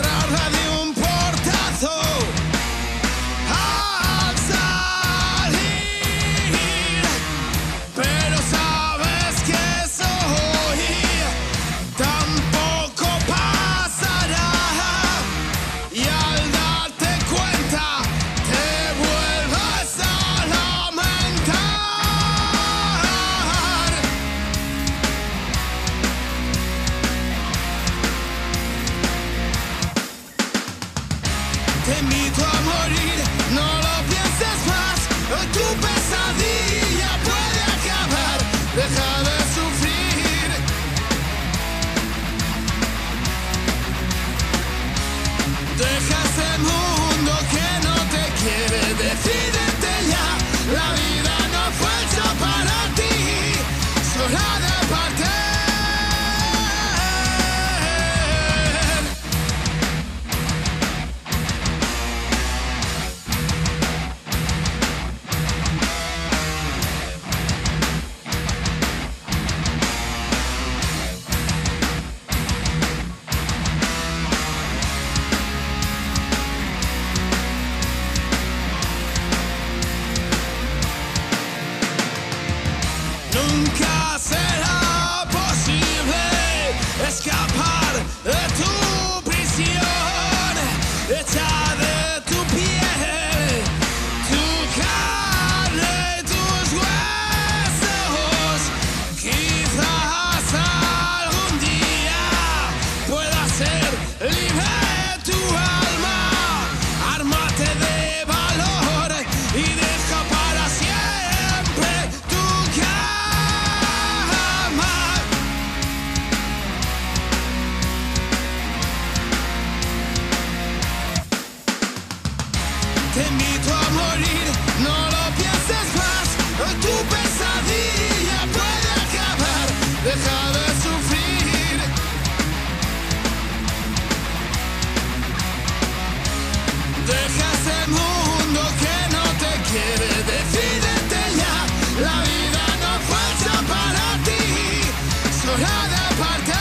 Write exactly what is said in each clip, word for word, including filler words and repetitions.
cerrarla de un portazo. Al salir, pero sabes que soy, tampoco pasará. Y al darte cuenta, te vuelvas a lamentar. Te invito a morir, no lo pienses más. Tu pesadilla puede acabar. Deja de sufrir. Deja ese mundo que no te quiere. Decídete ya. La vida no fue hecha para ti. Sola de partir. Nunca será posible escapar de tu prisión, hecha de tu piel, tu carne y tus huesos. Quizás algún día pueda ser libre tu alma. Ármate de valor y deja para siempre tu cama. Te invito a morir, no lo pienses más. Tu pesadilla puede acabar. Deja de sufrir. Deja ese mundo que no te quiere. Decídete ya. La vida no fue hecha para ti. Sola de partir.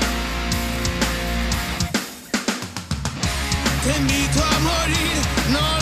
Te invito a morir, no